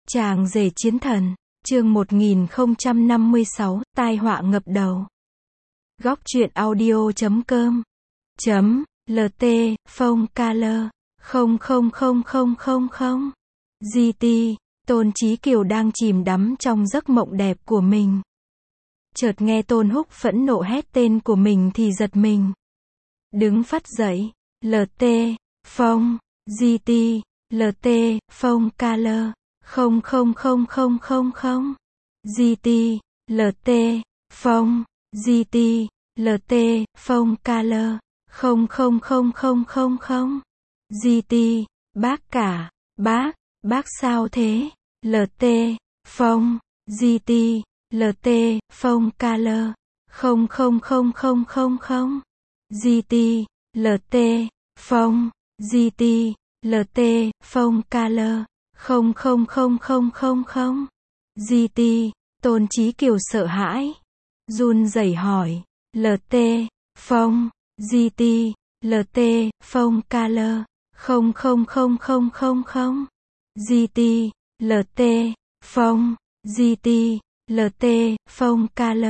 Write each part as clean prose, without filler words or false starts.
Chàng rể chiến thần, chương 1056, tai họa ngập đầu. Góc truyện audio.com .lt phông KL 000000 GT. Tôn Chí Kiều đang chìm đắm trong giấc mộng đẹp của mình. Chợt nghe Tôn Húc phẫn nộ hét tên của mình thì giật mình. Đứng phắt dậy, LT, phông, GT, LT, phông KL 000000 GT, LT, phông, GT, LT, phông KL 000000 GT, bác cả, bác sao thế? LT, phông, GT, LT, phông KL 000000 GT, LT, phông, GT, LT, phông KL 000000 GT. Tôn Chí Kiều sợ hãi, run rẩy hỏi, LT, phông, GT, LT, phông KL 000000 GT, LT, phông, GT, LT, phông KL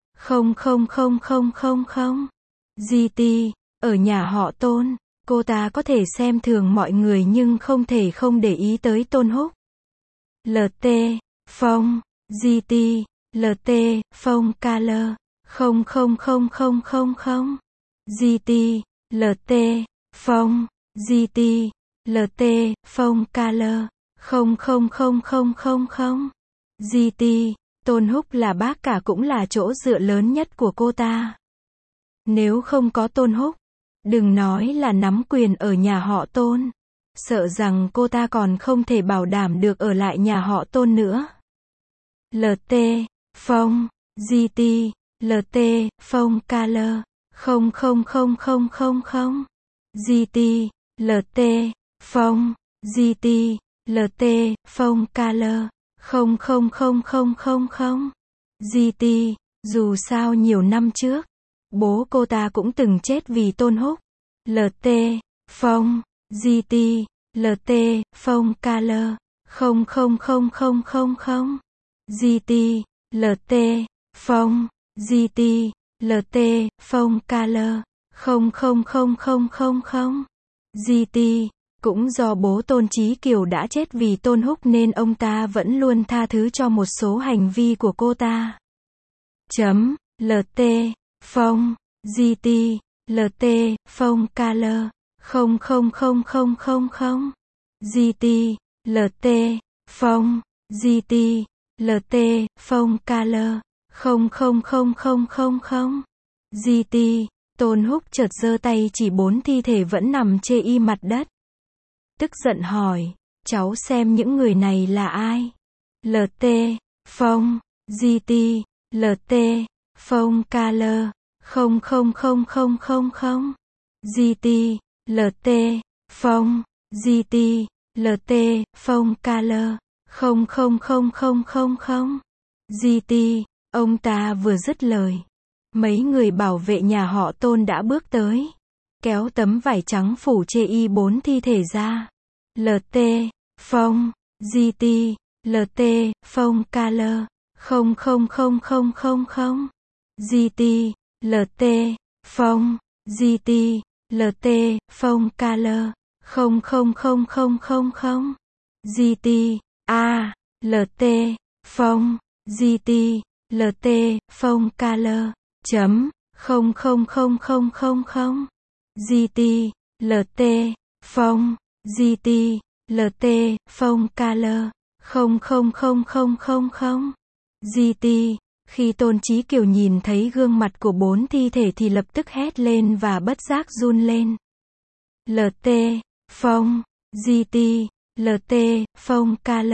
000000 GT. Ở nhà họ Tôn, cô ta có thể xem thường mọi người nhưng không thể không để ý tới Tôn Húc. LT, phông, GT, LT, phông KL 000000 GT, LT, phông, GT, LT, phông KL 000000 GT. Tôn Húc là bác cả cũng là chỗ dựa lớn nhất của cô ta. Nếu không có Tôn Húc, đừng nói là nắm quyền ở nhà họ Tôn, sợ rằng cô ta còn không thể bảo đảm được ở lại nhà họ Tôn nữa. LT, phông, GT, LT, phông KL 000000 GT, LT, phông, GT, LT, phông KL 000000 GT. Dù sao nhiều năm trước, bố cô ta cũng từng chết vì Tôn Húc. LT, phông, GT, LT, phông KL 000000 GT, LT, phông, GT, LT, phông KL 000000 GT. Cũng do bố Tôn Chí Kiều đã chết vì Tôn Húc nên ông ta vẫn luôn tha thứ cho một số hành vi của cô ta. LT, phông, GT, LT, phông KL 000000 GT, LT, phông, GT, LT, phông KL 000000 GT. Tôn Húc chợt giơ tay chỉ 4 thi thể vẫn nằm chê y mặt đất. Tức giận hỏi, cháu xem những người này là ai? LT, phông, GT, LT, phông KL 000000 GT, LT, phông, GT, LT, phông KL 000000 GT. Ông ta vừa dứt lời, mấy người bảo vệ nhà họ Tôn đã bước tới, kéo tấm vải trắng phủ chê y 4 thi thể ra. LT, phông, GT, LT, phông KL 000000 GT, LT, phông, GT, LT, phông KL 000000 GT. LT, phông, GT, LT, phông KL 000000 GT, LT, phông, GT, LT, phông KL 000000 GT. Khi Tôn Chí Kiều nhìn thấy gương mặt của 4 thi thể thì lập tức hét lên và bất giác run lên. LT, phông, GT, LT, phông KL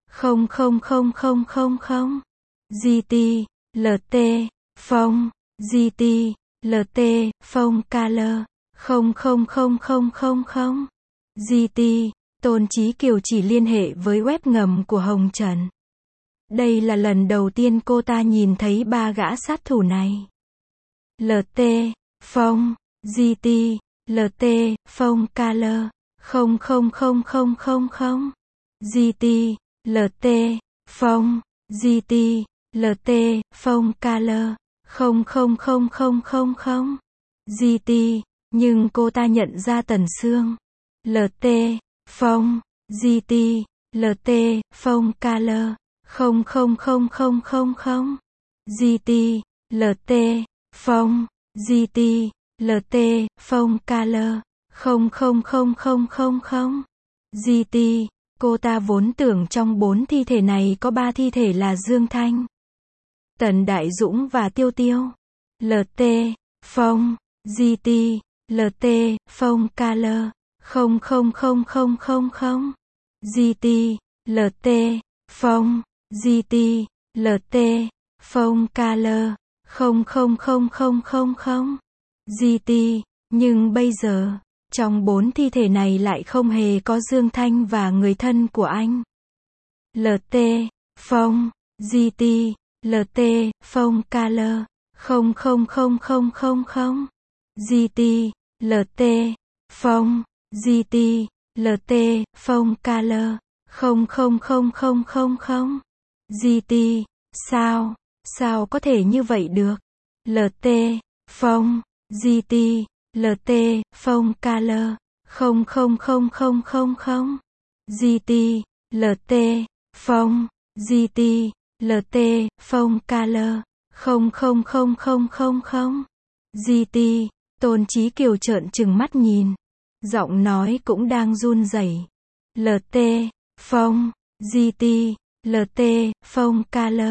000000 GT, LT, phông, GT, LT, phông KL 000000 GT. Tôn Chí Kiều chỉ liên hệ với web ngầm của Hồng Trần. Đây là lần đầu tiên cô ta nhìn thấy 3 gã sát thủ này. LT, phông, GT, LT, phông KL 000000 GT, LT, Phong, GT, LT, Phong KL, 000000, GT, nhưng cô ta nhận ra Tần Sương. LT, Phong, GT, LT, Phong KL, 000000, GT, LT, Phong, GT, LT, Phong KL, 000000, GT, cô ta vốn tưởng trong 4 thi thể này có 3 thi thể là Dương Thanh, Tần Đại Dũng và Tiêu Tiêu. LT, Phong, GT, LT, Phong KL, 000000, GT, LT, Phong, GT, LT, Phong KL, 000000, GT, nhưng bây giờ, trong 4 thi thể này lại không hề có Dương Thanh và người thân của anh. LT, Phong, GT, LT, Phong KL, 000000, GT, LT, Phong, GT, LT, Phong KL, 000000, GT, sao có thể như vậy được? LT, Phong, GT, LT, Phong KL, 000000, GT, LT, Phong, GT, LT, Phong KL, 000000, GT, Tôn Chí Kiều trợn trừng mắt nhìn, giọng nói cũng đang run rẩy. LT, Phong, GT, LT, Phong KL,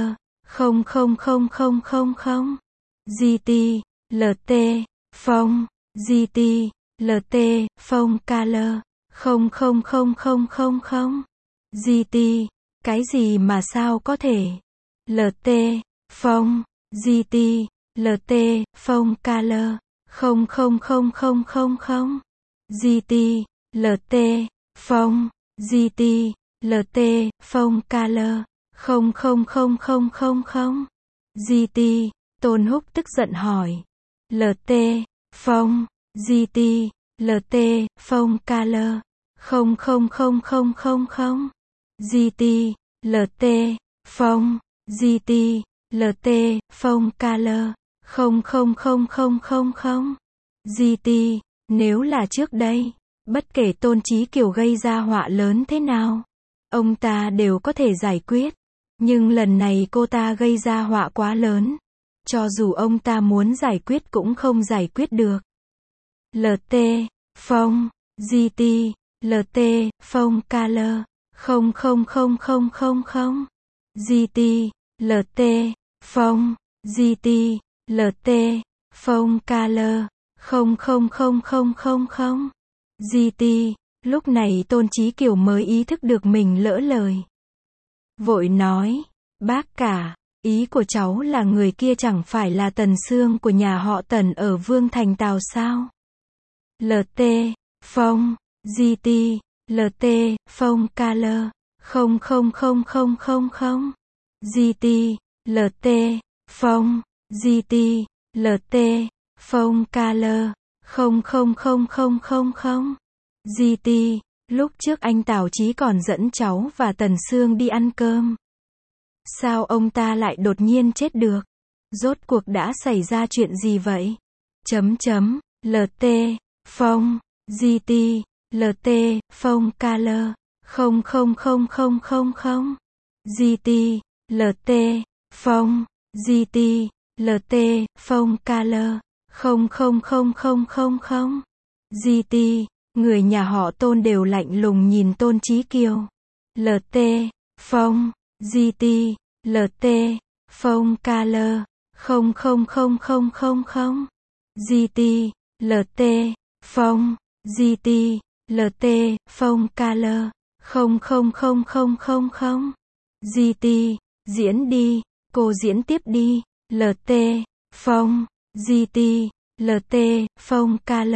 000000, GT, LT, Phong, GT, LT, Phong KL, 000000, GT, cái gì mà sao có thể? LT, Phong, GT, LT, Phong KL, 000000, GT, LT, Phong, GT, LT, Phong KL, 000000, GT, Tôn Húc tức giận hỏi. LT, Phong, GT, LT, Phong KL, 000000, GT, LT, Phong, GT, LT, Phong KL, 000000, GT, nếu là trước đây, bất kể Tôn Chí Kiều gây ra họa lớn thế nào, ông ta đều có thể giải quyết. Nhưng lần này cô ta gây ra họa quá lớn, cho dù ông ta muốn giải quyết cũng không giải quyết được. LT, Phong, GT, LT, Phong KL, 000000, GT, LT, Phong, GT, LT, Phong KL, 000000, GT, lúc này Tôn Chí Kiều mới ý thức được mình lỡ lời. Vội nói, bác cả, ý của cháu là người kia chẳng phải là Tần Sương của nhà họ Tần ở Vương Thành Tào sao? LT, Phong, GT, LT, Phong KL, 000000, GT, LT, Phong, GT, LT, Phong KL, 000000, GT, lúc trước anh Tào Chí còn dẫn cháu và Tần Sương đi ăn cơm. Sao ông ta lại đột nhiên chết được? Rốt cuộc đã xảy ra chuyện gì vậy? LT, Phong, GT, LT, Phong KL, 000000, GT, LT, Phong, GT, LT, Phong KL, 000000, GT, người nhà họ Tôn đều lạnh lùng nhìn Tôn Chí Kiều. LT, Phong, GT, LT, Phong KL, 000000, GT, LT, Phong, GT, LT, Phong KL, 000000, GT, diễn đi, cô diễn tiếp đi. LT, Phong, GT, LT, Phong KL,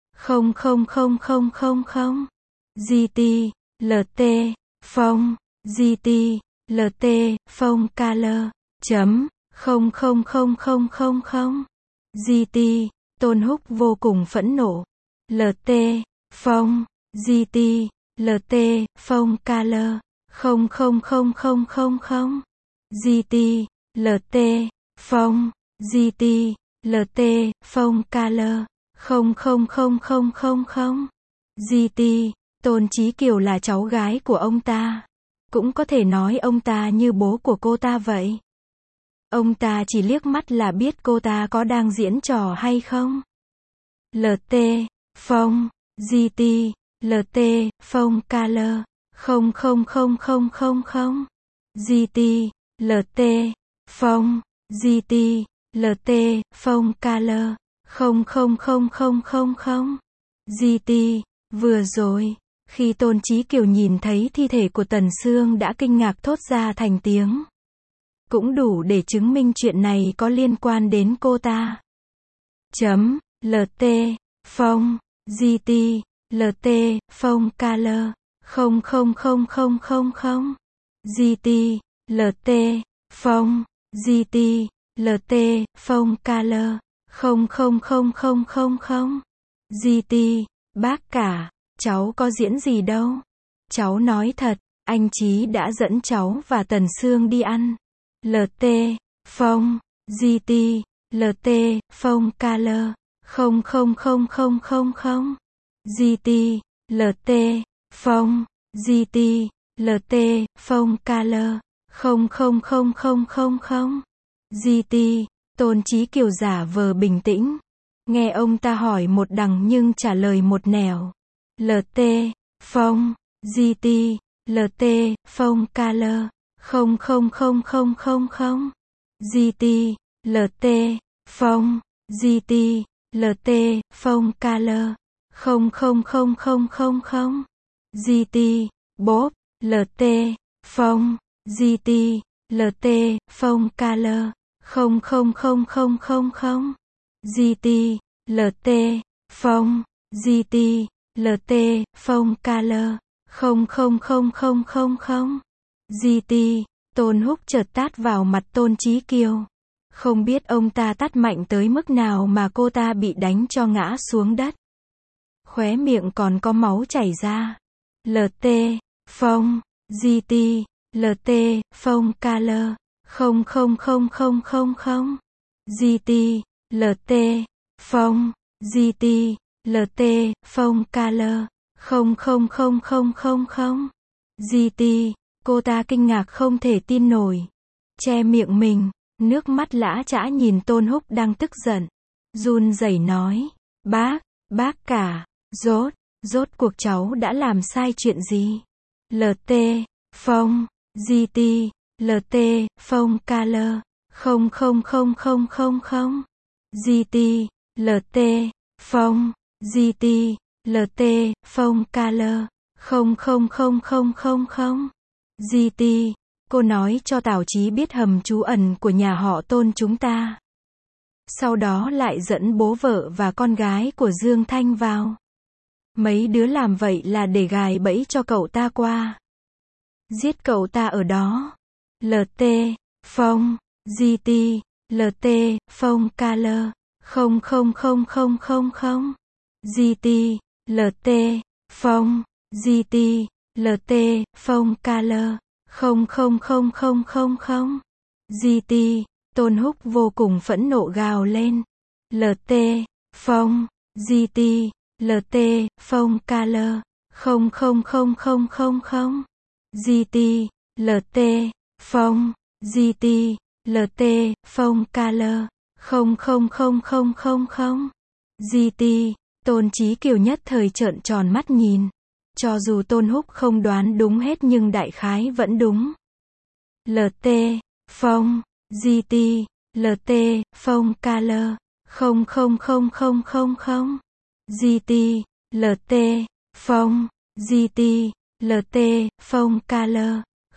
000000, GT, LT, Phong, GT, LT, Phong KL, .00000, GT, Tôn Húc vô cùng phẫn nộ. LT, Phong, GT, LT, Phong KL, 00000, GT, LT, Phong, GT, LT, Phong Color, 00000, GT, Tôn Chí Kiều là cháu gái của ông ta. Cũng có thể nói ông ta như bố của cô ta vậy. Ông ta chỉ liếc mắt là biết cô ta có đang diễn trò hay không. LT, Phong, GT, LT, Phong Color, 00000, GT, LT, Phong, GT, LT, Phong Color, 00000, GT, vừa rồi, khi Tôn Chí Kiều nhìn thấy thi thể của Tần Sương đã kinh ngạc thốt ra thành tiếng. Cũng đủ để chứng minh chuyện này có liên quan đến cô ta. LT, Phong, GT, LT, Phong Color, 00000, GT, LT, Phong, GT, LT, Phong Color, 00000, GT, bác cả, cháu có diễn gì đâu. Cháu nói thật, anh Chí đã dẫn cháu và Tần Sương đi ăn. LT, Phong, GT, LT, Phong Color, 00000, GT, LT, Phong, GT, LT, Phong Color, 00000, GT, Tôn Chí Kiều giả vờ bình tĩnh. Nghe ông ta hỏi một đằng nhưng trả lời một nẻo. LT, Phong, GT, LT, Phong Color, 00000, GT, LT, Phong, GT, LT, Phong Color, 00000, GT, bốp, LT, Phong, GT, LT, Phong Color, 00000, GT, LT, Phong, GT, LT, Phong Color, 00000, GT, Tôn Húc chợt tát vào mặt Tôn Chí Kiều. Không biết ông ta tát mạnh tới mức nào mà cô ta bị đánh cho ngã xuống đất. Khóe miệng còn có máu chảy ra. LT, Phong, GT, LT, Phong Color, 00000, GT, LT, Phong, GT, LT, Phong Color, 00000, GT, cô ta kinh ngạc không thể tin nổi. Che miệng mình, nước mắt lã chã nhìn Tôn Húc đang tức giận. Run rẩy nói, bác cả, rốt cuộc cháu đã làm sai chuyện gì? LT, Phong, GT, LT, Phong Color, 00000, GT, LT, Phong, GT, LT, Phong Color, 00000, GT, cô nói cho Tào Chí biết hầm trú ẩn của nhà họ Tôn chúng ta. Sau đó lại dẫn bố vợ và con gái của Dương Thanh vào. Mấy đứa làm vậy là để gài bẫy cho cậu ta qua. Giết cậu ta ở đó. LT, Phong, GT, LT, Phong Color, 00000, GT, LT, Phong, GT, LT, Phong Color, 00000, GT, Tôn Húc vô cùng phẫn nộ gào lên. LT, Phong, GT, LT, Phong Color, 00000, GT, LT, Phong, GT, LT, Phong Color, 00000, GT, Tôn Chí Kiều nhất thời trợn tròn mắt nhìn. Cho dù Tôn Húc không đoán đúng hết nhưng đại khái vẫn đúng. LT, Phong, GT, LT, Phong Color, 00000, GT, LT, Phong, GT, LT, Phong Color,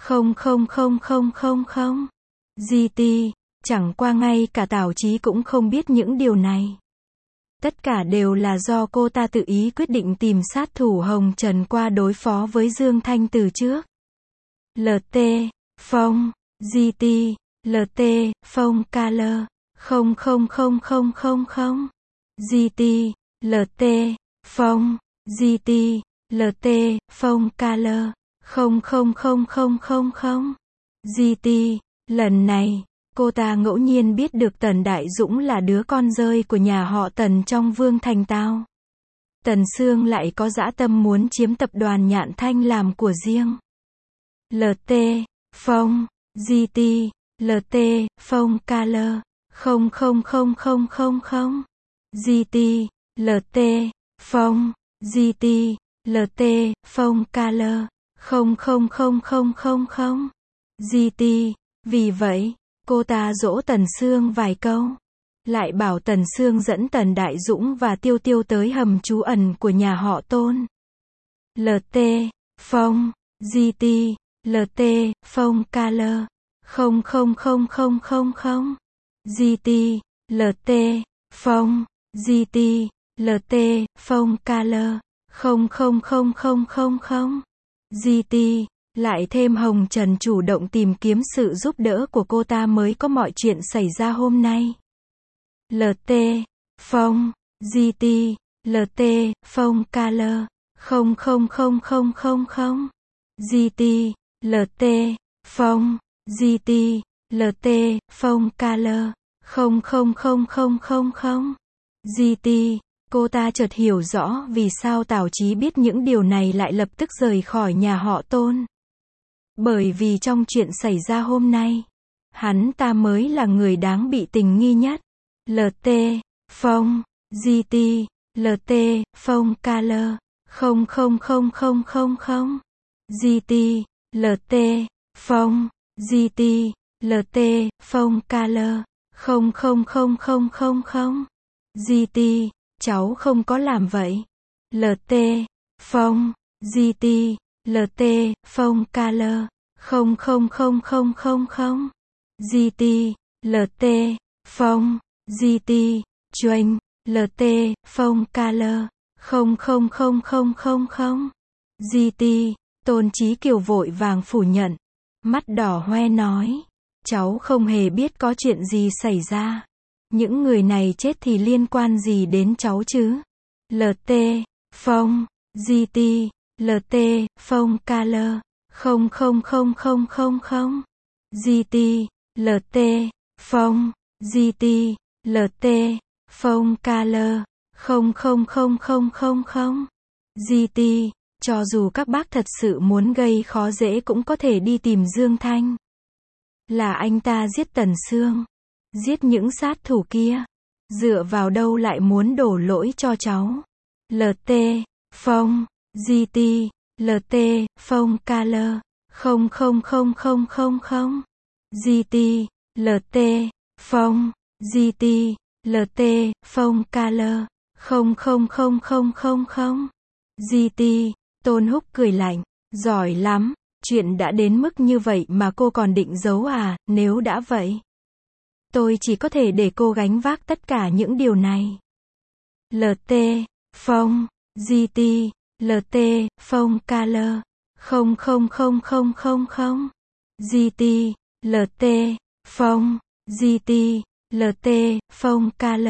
00000, GT, chẳng qua ngay cả Tào Chí cũng không biết những điều này. Tất cả đều là do cô ta tự ý quyết định tìm sát thủ Hồng Trần qua đối phó với Dương Thanh từ trước. LT, Phong, GT, LT, Phong Color, 00000, GT, LT, Phong, GT, LT, Phong Color, 00000. GT. Lần này, cô ta ngẫu nhiên biết được Tần Đại Dũng là đứa con rơi của nhà họ Tần trong Vương Thành Tao. Tần Sương lại có dã tâm muốn chiếm tập đoàn Nhạn Thanh làm của riêng. LT. Phong. GT. LT. Phong KL. 00000. GT. LT. Phong. GT. LT. Phong KL. 00000. GT. Vì vậy, cô ta dỗ Tần Sương vài câu. Lại bảo Tần Sương dẫn Tần Đại Dũng và Tiêu Tiêu tới hầm trú ẩn của nhà họ Tôn. LT. Phong. GT. LT. Phong KL. 00000. GT. LT. Phong. GT. LT. Phong KL. 00000. GT. Lại thêm Hồng Trần chủ động tìm kiếm sự giúp đỡ của cô ta mới có mọi chuyện xảy ra hôm nay. LT. Phong. GT. LT. Phong KL. 00000. GT. LT. Phong. GT. LT. Phong KL. 00000. GT. Cô ta chợt hiểu rõ vì sao Tào Chí biết những điều này lại lập tức rời khỏi nhà họ Tôn. Bởi vì trong chuyện xảy ra hôm nay, hắn ta mới là người đáng bị tình nghi nhất. LT. Phong. GT. LT. Phong KL. 00000. GT. LT. Phong. GT. LT. Phong KL. 00000. GT. Cháu không có làm vậy. LT. Phong. GT. LT. Phong KL. 00000. GT. LT. Phong. GT. Choanh. LT. Phong KL. 00000. GT. Tôn Chí Kiều vội vàng phủ nhận. Mắt đỏ hoe nói. Cháu không hề biết có chuyện gì xảy ra. Những người này chết thì liên quan gì đến cháu chứ? LT. Phong. GT. LT. Phong KL. 00000. GT. LT. Phong. GT. LT. Phong KL. 00000. GT. Cho dù các bác thật sự muốn gây khó dễ cũng có thể đi tìm Dương Thanh. Là anh ta giết Tần Sương, giết những sát thủ kia. Dựa vào đâu lại muốn đổ lỗi cho cháu? LT. Phong. GT. LT. Phong KL. 00000. GT. LT. Phong. GT. LT. Phong KL. 00000. GT. Tôn Húc cười lạnh. Giỏi lắm, chuyện đã đến mức như vậy mà cô còn định giấu à? Nếu đã vậy, tôi chỉ có thể để cô gánh vác tất cả những điều này. LT. Phong. GT. LT. Phong KL. 00000. GT. LT. Phong. GT. LT. Phong KL.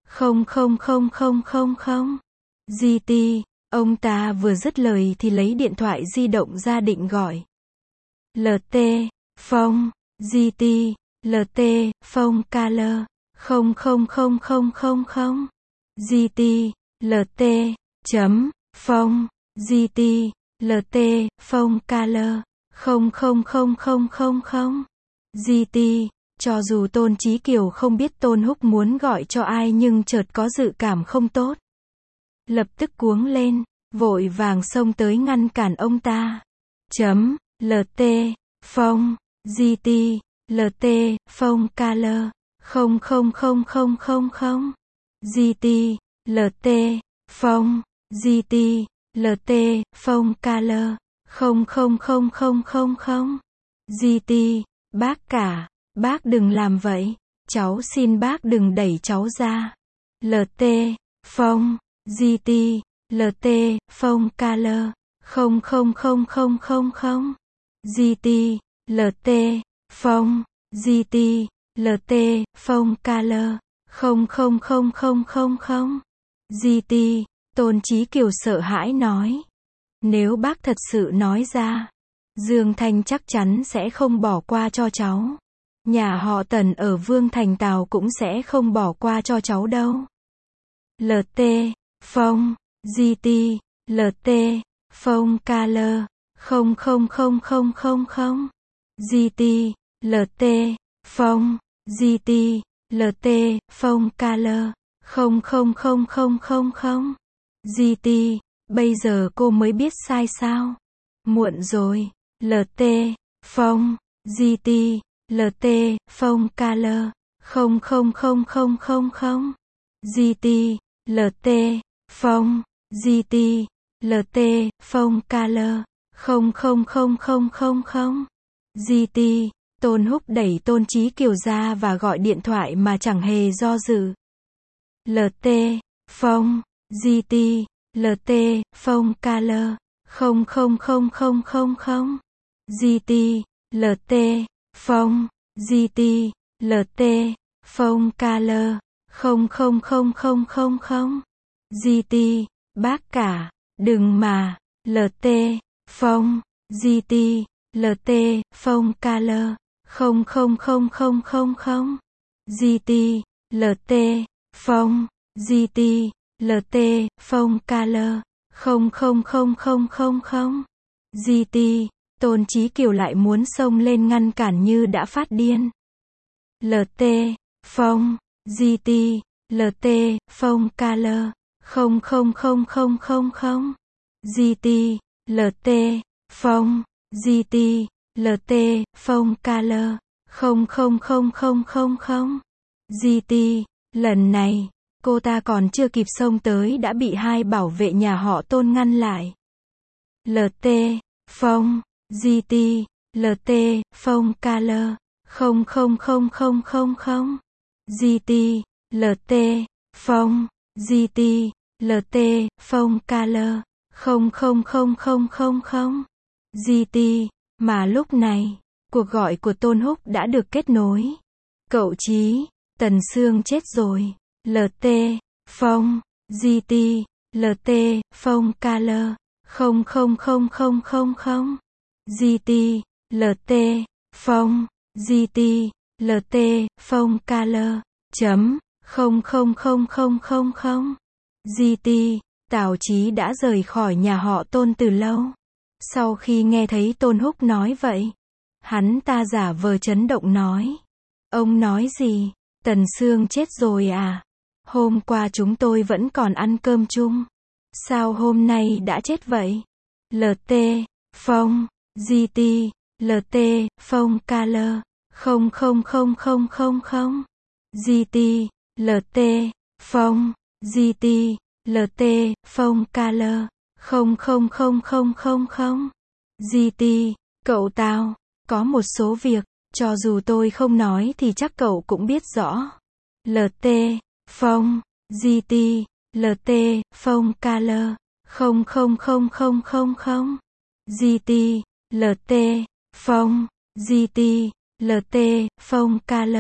00000. GT. Ông ta vừa dứt lời thì lấy điện thoại di động ra định gọi. LT. Phong. GT. LT. Phong KL. 00000. GT. LT. Chấm. Phong. GT. LT. Phong KL. 00000. GT. Cho dù Tôn Chí Kiều không biết Tôn Húc muốn gọi cho ai nhưng chợt có dự cảm không tốt. Lập tức cuống lên, vội vàng xông tới ngăn cản ông ta. Chấm. LT. Phong. GT. LT. Phong KL. 00000. GT. LT. Phong. GT. LT. Phong KL. 00000. GT. Bác cả, bác đừng làm vậy. Cháu xin bác đừng đẩy cháu ra. LT. Phong. GT. LT. Phong KL. 00000. GT. LT. Phong. GT. LT. Phong KL. 00000. GT. Tôn Chí Kiều sợ hãi nói. Nếu bác thật sự nói ra, Dương Thanh chắc chắn sẽ không bỏ qua cho cháu. Nhà họ Tần ở Vương Thành Tào cũng sẽ không bỏ qua cho cháu đâu. LT, Phong, GT, LT, Phong KL, 000000, GT, LT, Phong, GT, LT, Phong KL, 000000, GT, bây giờ cô mới biết sai sao? Muộn rồi. LT, Phong, GT, LT, Phong KL, 000000, GT, LT, Phong, GT, LT, Phong KL, 000000, GT, Tôn Húc đẩy Tôn Chí Kiều ra và gọi điện thoại mà chẳng hề do dự. LT, Phong, GT, LT, Phong KL, 000000, GT, LT, Phong, GT, LT, Phong KL, 000000, GT, bác cả, đừng mà, LT, Phong, GT, LT, Phong KL, 000000, GT, LT, Phong, GT, LT, Phong KL, 000000, GT, Tôn Chí Kiều lại muốn xông lên ngăn cản như đã phát điên. LT, Phong, GT, LT, Phong KL, 000000, GT, LT, Phong, GT, LT, Phong KL, 000000, GT, lần này, cô ta còn chưa kịp xông tới đã bị hai bảo vệ nhà họ Tôn ngăn lại. LT, Phong, GT, LT, Phong KL, 000000, GT, LT, Phong, GT, LT, Phong KL, 000000, GT, mà lúc này, cuộc gọi của Tôn Húc đã được kết nối. Cậu Chí, Tần Sương chết rồi. LT, Phong, GT, LT, Phong KL, 000000, GT, LT, Phong, GT, LT, Phong KL, chấm, 00000, GT, Tào Chí đã rời khỏi nhà họ Tôn từ lâu. Sau khi nghe thấy Tôn Húc nói vậy, hắn ta giả vờ chấn động nói. Ông nói gì? Tần Sương chết rồi à? Hôm qua chúng tôi vẫn còn ăn cơm chung. Sao hôm nay đã chết vậy? LT, Phong, GT, LT, Phong KL, 000000, GT, LT, Phong, GT, LT, Phong KL, 000000, GT, cậu Tào, có một số việc, cho dù tôi không nói thì chắc cậu cũng biết rõ. LT, Phong, GT, LT, Phong KL, 000000, GT, LT, Phong, GT, LT, Phong KL,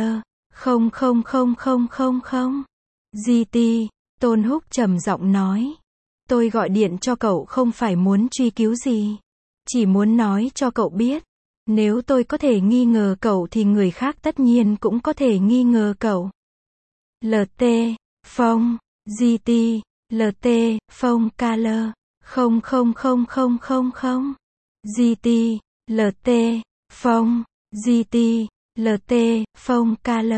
000000, GT, Tôn Húc trầm giọng nói. Tôi gọi điện cho cậu không phải muốn truy cứu gì. Chỉ muốn nói cho cậu biết. Nếu tôi có thể nghi ngờ cậu thì người khác tất nhiên cũng có thể nghi ngờ cậu. LT, Phong, GT, LT, Phong KL, 000000, GT, LT, Phong, GT, LT, Phong KL,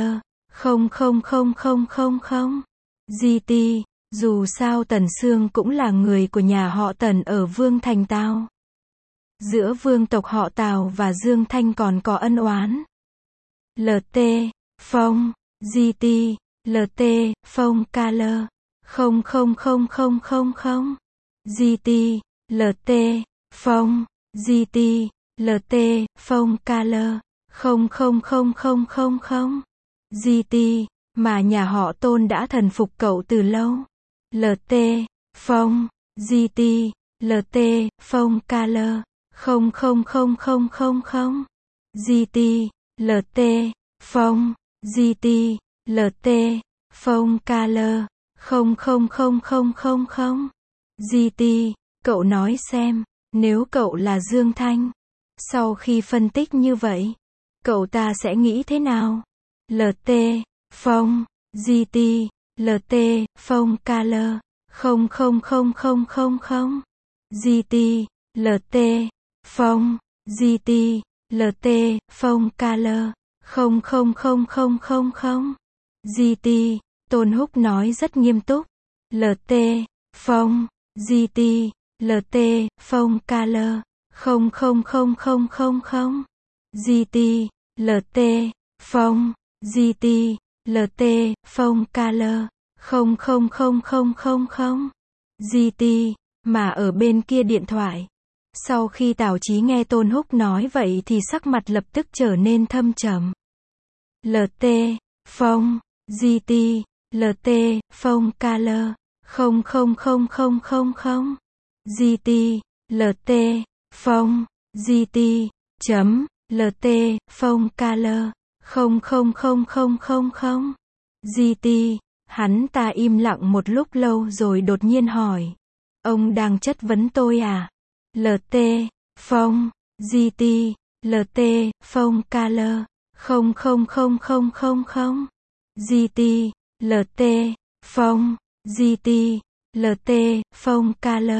000000, GT, dù sao Tần Sương cũng là người của nhà họ Tần ở Vương Thành Tào. Giữa vương tộc họ Tào và Dương Thanh còn có ân oán. LT, Phong, GT, LT, Phong KL, 000000, GT, LT, Phong, GT, LT, Phong KL, 000000, GT, mà nhà họ Tôn đã thần phục cậu từ lâu. LT, Phong, GT, LT, Phong KL, 000000, GT, LT, Phong, GT, LT, Phong KL, 00000, GT, cậu nói xem, nếu cậu là Dương Thanh, Sau khi phân tích như vậy, cậu ta sẽ nghĩ thế nào? LT, Phong, GT, LT, Phong KL, 000000, GT, LT, Phong, GT, LT, Phong KL, 000000, GT, Tôn Húc nói rất nghiêm túc. LT, Phong, GT, LT, Phong KL, 000000, GT, LT, Phong, GT, LT, Phong KL, 000000, GT, mà ở bên kia điện thoại. Sau khi Tào Chí nghe Tôn Húc nói vậy thì sắc mặt lập tức trở nên thâm trầm. LT, Phong, GT, LT, Phong KL, 000000, GT, LT, Phong, GT, chấm, LT, Phong KL, 000000, GT, hắn ta im lặng một lúc lâu rồi đột nhiên hỏi. Ông đang chất vấn tôi à? LT, Phong, GT, LT, Phong KL, 000000, GT, LT, Phong, GT, LT, Phong KL,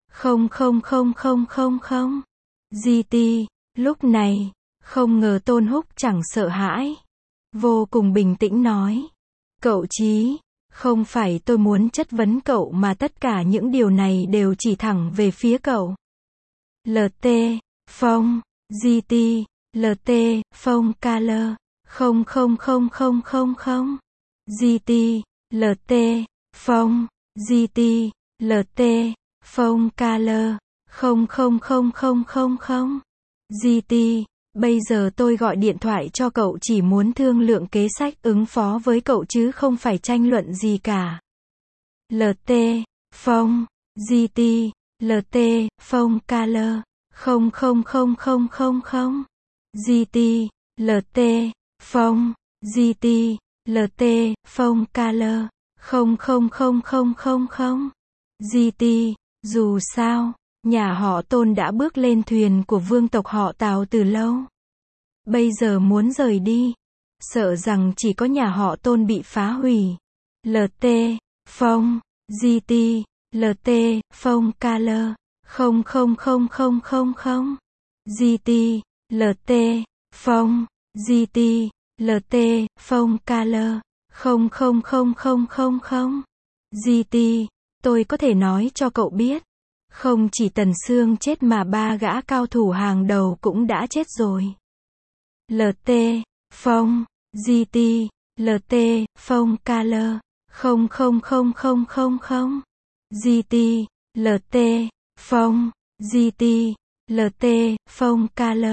000000, GT, lúc này, không ngờ Tôn Húc chẳng sợ hãi. Vô cùng bình tĩnh nói. Cậu Chí, không phải tôi muốn chất vấn cậu mà tất cả những điều này đều chỉ thẳng về phía cậu. LT, Phong, GT, LT, Phong KL, 000000, GT, LT, Phong, GT, LT, Phong KL, 000000, GT, bây giờ tôi gọi điện thoại cho cậu chỉ muốn thương lượng kế sách ứng phó với cậu chứ không phải tranh luận gì cả. LT, Phong, GT, LT, Phong KL, 000000, GT, LT, Phong, GT, LT, Phong KL, 000000, GT, dù sao, nhà họ Tôn đã bước lên thuyền của vương tộc họ Tào từ lâu. Bây giờ muốn rời đi, sợ rằng chỉ có nhà họ Tôn bị phá hủy. LT, Phong, GT, LT, Phong KL, 000000, GT, LT, Phong, GT, LT, Phong KL, 000000, GT, tôi có thể nói cho cậu biết, không chỉ Tần Sương chết mà 3 gã cao thủ hàng đầu cũng đã chết rồi. LT, Phong, GT, LT, Phong KL, 000000, GT, LT, Phong, GT, LT, Phong KL,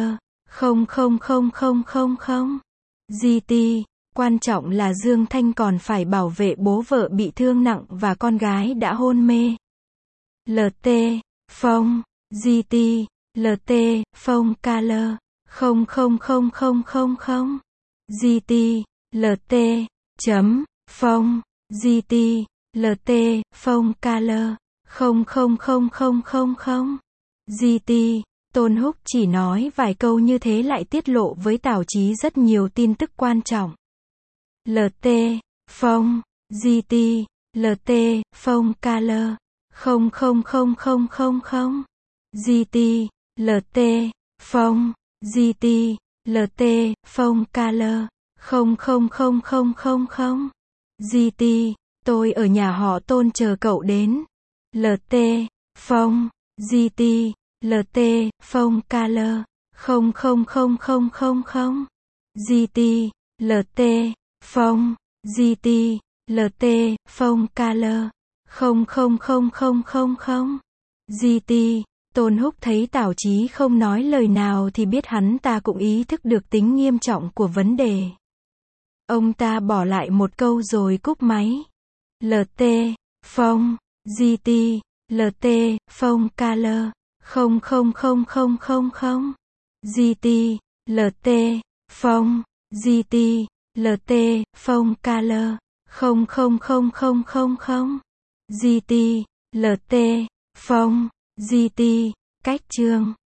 000000, GT, quan trọng là Dương Thanh còn phải bảo vệ bố vợ bị thương nặng và con gái đã hôn mê. LT, Phong, GT, LT, Phong KL, 000000, GT, LT, chấm, Phong, GT, LT, Phong KL, 000000, GT, Tôn Húc chỉ nói vài câu như thế lại tiết lộ với Tào Chí rất nhiều tin tức quan trọng. LT, Phong, GT, LT, Phong KL, 000000, GT, LT, Phong, GT, LT, Phong KL, 000000, GT, tôi ở nhà họ Tôn chờ cậu đến. LT, Phong, GT, LT, Phong KL, 000000, GT, LT, Phong, GT, LT, Phong KL, 000000, GT, Tôn Húc thấy Tào Chí không nói lời nào thì biết hắn ta cũng ý thức được tính nghiêm trọng của vấn đề. Ông ta bỏ lại một câu rồi cúp máy. LT, Phong, GT, LT, Phong KL, 000000, GT, LT, Phong, GT, LT, Phong KL, 000000, GT, LT, Phong, GT, cách chương